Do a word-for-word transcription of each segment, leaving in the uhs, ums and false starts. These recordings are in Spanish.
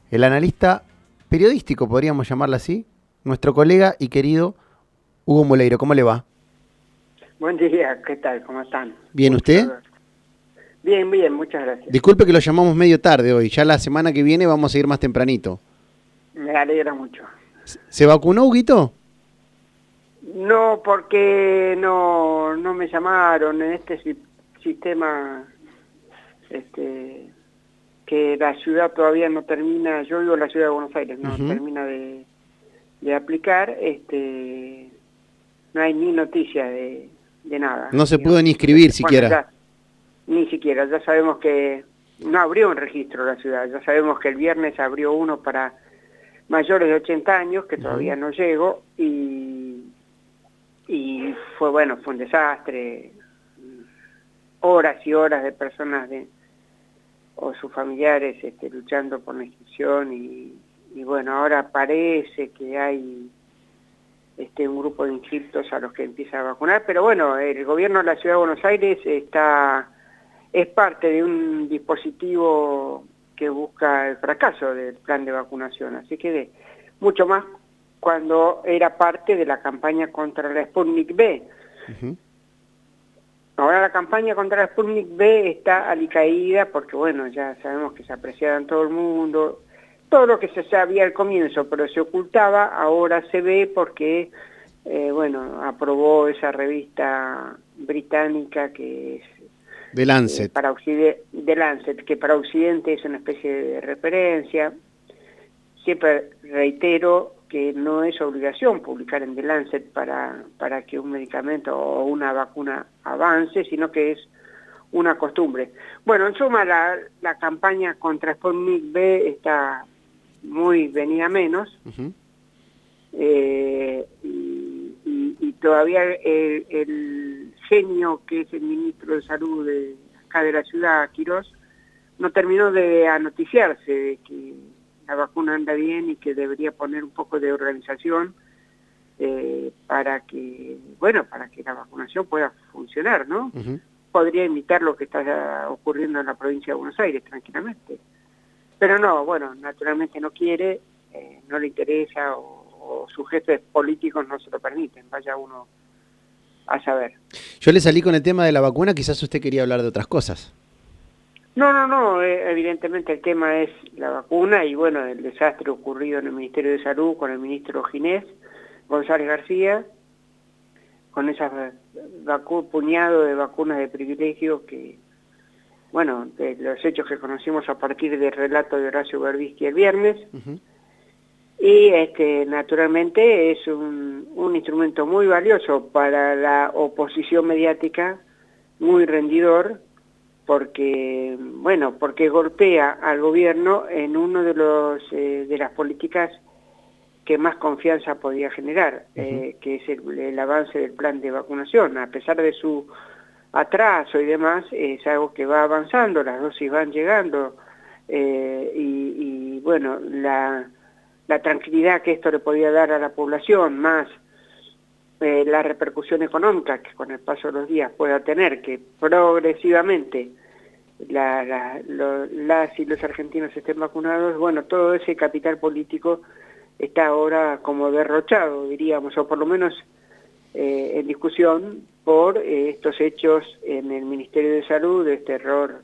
el analista periodístico, podríamos llamarlo así, nuestro colega y querido Hugo Moleiro. ¿Cómo le va? Buen día, ¿qué tal? ¿Cómo están? ¿Bien usted? Bien, bien, muchas gracias. Disculpe que lo llamamos medio tarde hoy, ya la semana que viene vamos a ir más tempranito. Me alegra mucho. ¿Se vacunó, Huguito? No, porque no, no me llamaron en este si, sistema este, que la ciudad todavía no termina, yo vivo en la ciudad de Buenos Aires, no uh-huh. termina de, de aplicar, este, no hay ni noticia de, de nada. No se digamos. Pudo ni inscribir bueno, siquiera. Ya, ni siquiera, ya sabemos que no abrió un registro la ciudad, ya sabemos que el viernes abrió uno para mayores de ochenta años, que todavía uh-huh. no llegó, y, y fue bueno, fue un desastre, horas y horas de personas de o sus familiares este, luchando por la inscripción, y, y bueno, ahora parece que hay este un grupo de inscriptos a los que empieza a vacunar, pero bueno, el gobierno de la Ciudad de Buenos Aires está es parte de un dispositivo que busca el fracaso del plan de vacunación, así que de, mucho más cuando era parte de la campaña contra la Sputnik B. Uh-huh. Ahora la campaña contra la Sputnik B está alicaída porque, bueno, ya sabemos que se apreciaba en todo el mundo, todo lo que se sabía al comienzo, pero se ocultaba, ahora se ve porque, eh, bueno, aprobó esa revista británica que es The Lancet. Eh, para Occidente, The Lancet, que para Occidente es una especie de referencia. Siempre reitero que no es obligación publicar en The Lancet para, para que un medicamento o una vacuna avance, sino que es una costumbre. Bueno, en suma, la, la campaña contra Sputnik B está muy venida menos, uh-huh. eh, y, y, y todavía el, el genio que es el ministro de Salud de acá de la ciudad, Quirós, no terminó de anoticiarse de que la vacuna anda bien y que debería poner un poco de organización eh, para que, bueno, para que la vacunación pueda funcionar, ¿no? Uh-huh. Podría imitar lo que está ocurriendo en la provincia de Buenos Aires tranquilamente. Pero no, bueno, naturalmente no quiere, eh, no le interesa o, o sus jefes políticos no se lo permiten, vaya uno a saber. Yo le salí con el tema de la vacuna, quizás usted quería hablar de otras cosas. No, no, no, eh, evidentemente el tema es la vacuna y bueno, el desastre ocurrido en el Ministerio de Salud con el ministro Ginés González García, con esas vacu- puñado de vacunas de privilegio que, bueno, de los hechos que conocimos a partir del relato de Horacio Berbisky el viernes, uh-huh. y este, naturalmente es un, un instrumento muy valioso para la oposición mediática, muy rendidor, porque, bueno, porque golpea al gobierno en uno de los eh, de las políticas que más confianza podía generar, uh-huh. eh, que es el, el avance del plan de vacunación. A pesar de su atraso y demás, eh, es algo que va avanzando, las dosis van llegando, eh, y, y bueno, la, la tranquilidad que esto le podía dar a la población, más eh, la repercusión económica que con el paso de los días pueda tener, que progresivamente la, la, lo, las y los argentinos estén vacunados, bueno, todo ese capital político está ahora como derrochado, diríamos, o por lo menos eh, en discusión por eh, estos hechos en el Ministerio de Salud, de este error,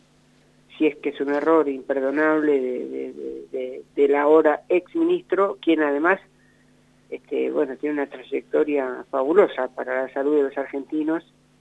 si es que es un error imperdonable de, de, de, de, del ahora exministro, quien además este, bueno, tiene una trayectoria fabulosa para la salud de los argentinos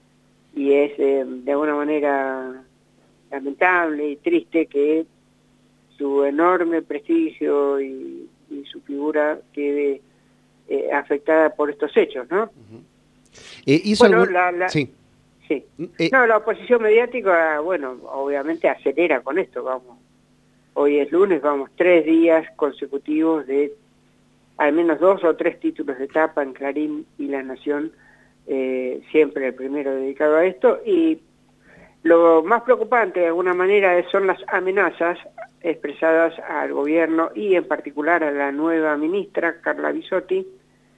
y es eh, de alguna manera lamentable y triste que su enorme prestigio y, y su figura quede eh, afectada por estos hechos, ¿no? Uh-huh. Eh, ¿hizo bueno, algún... la, la, sí. sí. Eh... No, la oposición mediática, bueno, obviamente acelera con esto, vamos. Hoy es lunes, vamos, tres días consecutivos de al menos dos o tres títulos de tapa en Clarín y La Nación, eh, siempre el primero dedicado a esto, y lo más preocupante de alguna manera son las amenazas expresadas al gobierno y en particular a la nueva ministra, Carla Bisotti,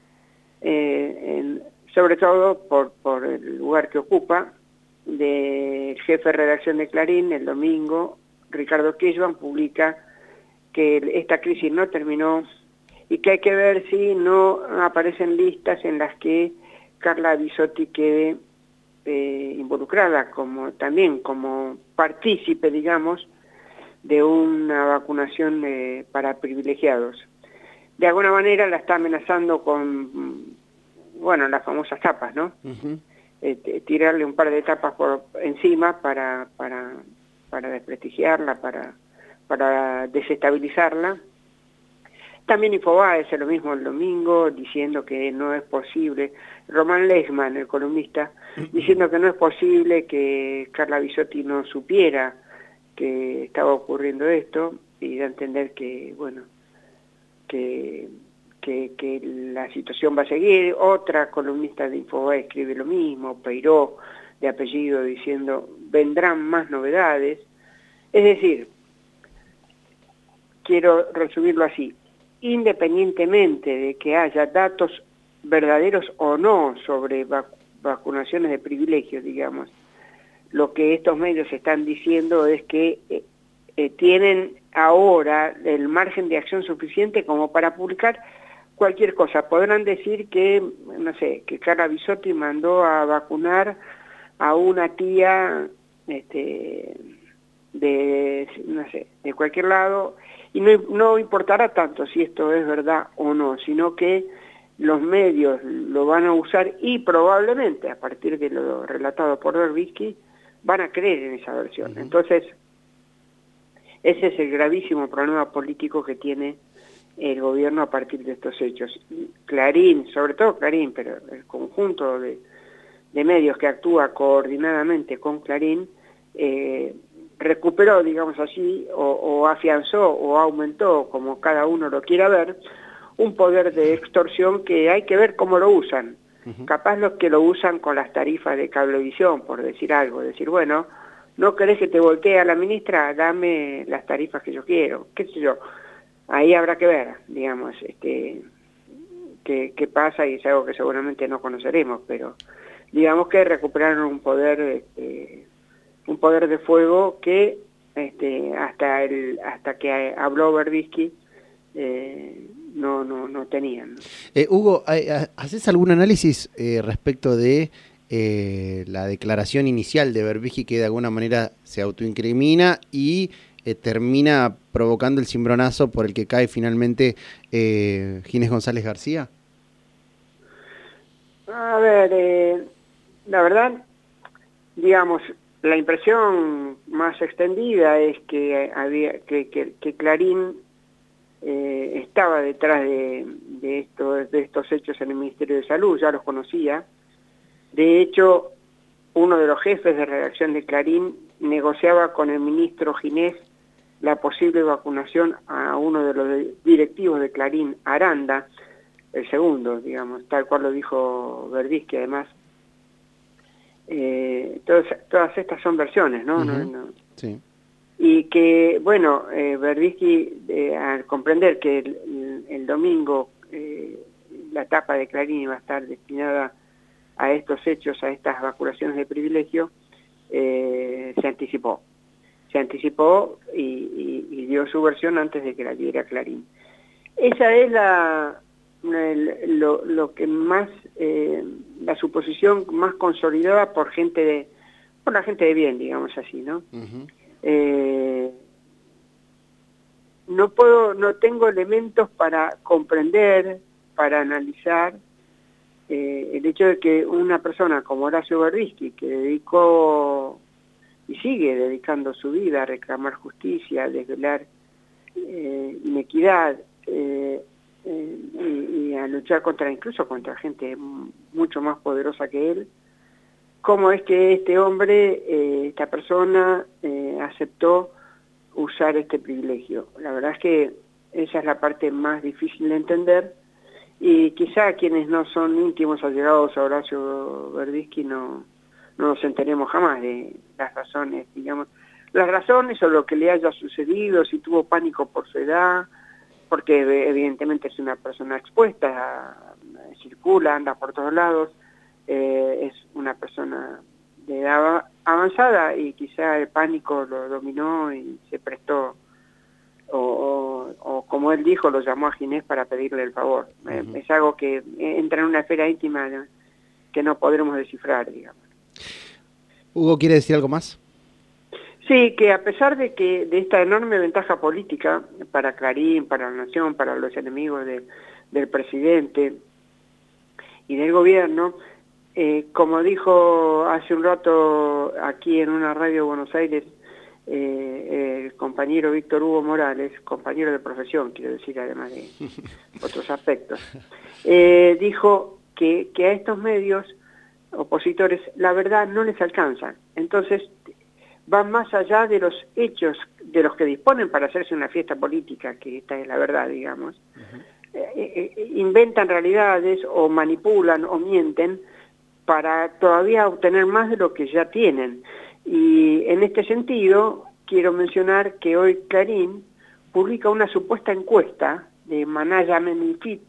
eh, en, sobre todo por, por el lugar que ocupa, del jefe de redacción de Clarín. El domingo, Ricardo Kirchmann publica que esta crisis no terminó y que hay que ver si no aparecen listas en las que Carla Bisotti quede eh, involucrada como también como partícipe, digamos, de una vacunación eh, para privilegiados. De alguna manera la está amenazando con, bueno, las famosas tapas, ¿no? Uh-huh. eh, tirarle un par de tapas por encima para, para, para desprestigiarla, para, para desestabilizarla. También Infobae hace lo mismo el domingo, diciendo que no es posible, Román Leisman, el columnista, diciendo que no es posible que Carla Bisotti no supiera que estaba ocurriendo esto, y da a entender que, bueno, que, que, que la situación va a seguir. Otra columnista de Infobae escribe lo mismo, Peiró, de apellido, diciendo, vendrán más novedades. Es decir, quiero resumirlo así, independientemente de que haya datos verdaderos o no sobre vac vacunaciones de privilegios, digamos, lo que estos medios están diciendo es que eh, eh, tienen ahora el margen de acción suficiente como para publicar cualquier cosa. Podrán decir que, no sé, que Carla Bisotti mandó a vacunar a una tía este, de, no sé, de cualquier lado, y no, no importará tanto si esto es verdad o no, sino que los medios lo van a usar y probablemente, a partir de lo relatado por Berbisky, van a creer en esa versión. Uh-huh. Entonces, ese es el gravísimo problema político que tiene el gobierno a partir de estos hechos. Clarín, sobre todo Clarín, pero el conjunto de, de medios que actúa coordinadamente con Clarín, eh, recuperó, digamos así, o, o afianzó o aumentó, como cada uno lo quiera ver, un poder de extorsión que hay que ver cómo lo usan. Uh-huh. Capaz los que lo usan con las tarifas de cablevisión, por decir algo, decir, bueno, ¿no querés que te voltee a la ministra? Dame las tarifas que yo quiero, qué sé yo. Ahí habrá que ver, digamos, este, qué, qué pasa, y es algo que seguramente no conoceremos, pero digamos que recuperaron un poder... Este, un poder de fuego que este, hasta el hasta que habló Berbisky eh, no, no, no tenían. Eh, Hugo, ¿haces algún análisis eh, respecto de eh, la declaración inicial de Berbisky, que de alguna manera se autoincrimina y eh, termina provocando el cimbronazo por el que cae finalmente eh, Ginés González García? A ver, eh, la verdad, digamos, la impresión más extendida es que había que, que, que Clarín eh, estaba detrás de, de, esto, de estos hechos en el Ministerio de Salud, ya los conocía. De hecho, uno de los jefes de redacción de Clarín negociaba con el ministro Ginés la posible vacunación a uno de los directivos de Clarín, Aranda, el segundo, digamos, tal cual lo dijo Berbisky, además. Eh, todas, todas estas son versiones, ¿no? Uh-huh. no, no. Sí. Y que, bueno, eh, Berbisky, eh, al comprender que el, el, el domingo eh, la etapa de Clarín iba a estar destinada a estos hechos, a estas vacunaciones de privilegio, eh, se anticipó. Se anticipó y, y, y dio su versión antes de que la diera Clarín. Esa es la... El, lo, lo que más, eh, la suposición más consolidada por gente de, por la gente de bien, digamos así, ¿no? Uh-huh. eh, no puedo, no tengo elementos para comprender, para analizar eh, el hecho de que una persona como Horacio Berbisky, que dedicó y sigue dedicando su vida a reclamar justicia, a desvelar eh, inequidad, eh, Eh, y, y a luchar contra, incluso contra gente mucho más poderosa que él, cómo es que este hombre, eh, esta persona, eh, aceptó usar este privilegio. La verdad es que esa es la parte más difícil de entender, y quizá quienes no son íntimos allegados a Horacio Berbisky no, no nos enteremos jamás de las razones, digamos, las razones o lo que le haya sucedido, si tuvo pánico por su edad, porque evidentemente es una persona expuesta, circula, anda por todos lados, eh, es una persona de edad avanzada y quizá el pánico lo dominó y se prestó o, o, o como él dijo, lo llamó a Ginés para pedirle el favor. Uh-huh. Es algo que entra en una esfera íntima que no podremos descifrar, digamos. Hugo, ¿quiere decir algo más? Sí, que a pesar de que de esta enorme ventaja política para Clarín, para la Nación, para los enemigos de, del presidente y del gobierno, eh, como dijo hace un rato aquí en una radio de Buenos Aires, eh, el compañero Víctor Hugo Morales, compañero de profesión, quiero decir, además de otros aspectos, eh, dijo que, que a estos medios opositores la verdad no les alcanza. Entonces van más allá de los hechos de los que disponen para hacerse una fiesta política, que esta es la verdad, digamos. Uh-huh. eh, eh, inventan realidades o manipulan o mienten para todavía obtener más de lo que ya tienen. Y en este sentido, quiero mencionar que hoy Clarín publica una supuesta encuesta de Management Fit,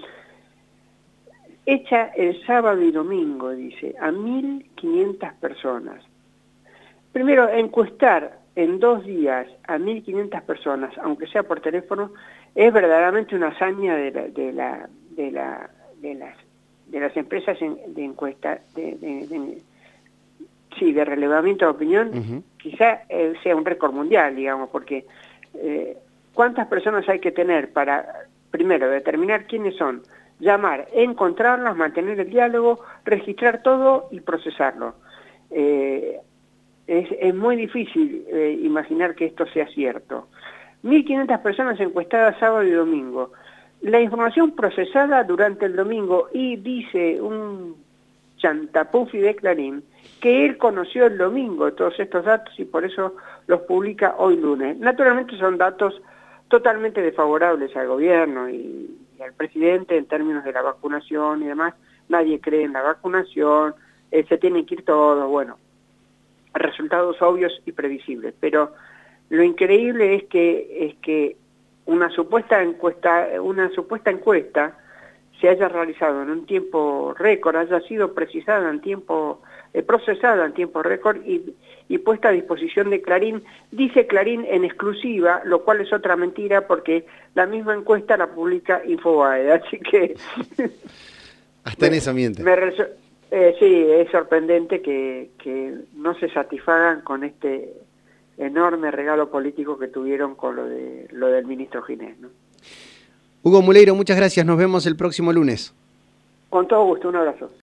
hecha el sábado y domingo, dice, a mil quinientas personas. Primero, encuestar en dos días a mil quinientas personas, aunque sea por teléfono, es verdaderamente una hazaña de, la, de, la, de, la, de, las, de las empresas de encuesta, de, de, de, sí, de relevamiento de opinión. Uh-huh. Quizá eh, sea un récord mundial, digamos, porque eh, ¿cuántas personas hay que tener para, primero, determinar quiénes son? Llamar, encontrarlas, mantener el diálogo, registrar todo y procesarlo. Eh, es, es muy difícil eh, imaginar que esto sea cierto. mil quinientas personas encuestadas sábado y domingo. La información procesada durante el domingo, y dice un chantapufi de Clarín que él conoció el domingo todos estos datos y por eso los publica hoy lunes. Naturalmente son datos totalmente desfavorables al gobierno y y al presidente en términos de la vacunación y demás. Nadie cree en la vacunación, eh, se tienen que ir todos, bueno, resultados obvios y previsibles. Pero lo increíble es que es que una supuesta encuesta, una supuesta encuesta se haya realizado en un tiempo récord, haya sido precisada en tiempo, eh, procesada en tiempo récord y, y puesta a disposición de Clarín. Dice Clarín en exclusiva, lo cual es otra mentira porque la misma encuesta la publica Infobae, así que... Hasta en eso miente. Me, eh, sí, es sorprendente que, que no se satisfagan con este enorme regalo político que tuvieron con lo, de, lo del ministro Ginés, ¿no? Hugo Muleiro, muchas gracias. Nos vemos el próximo lunes. Con todo gusto, un abrazo.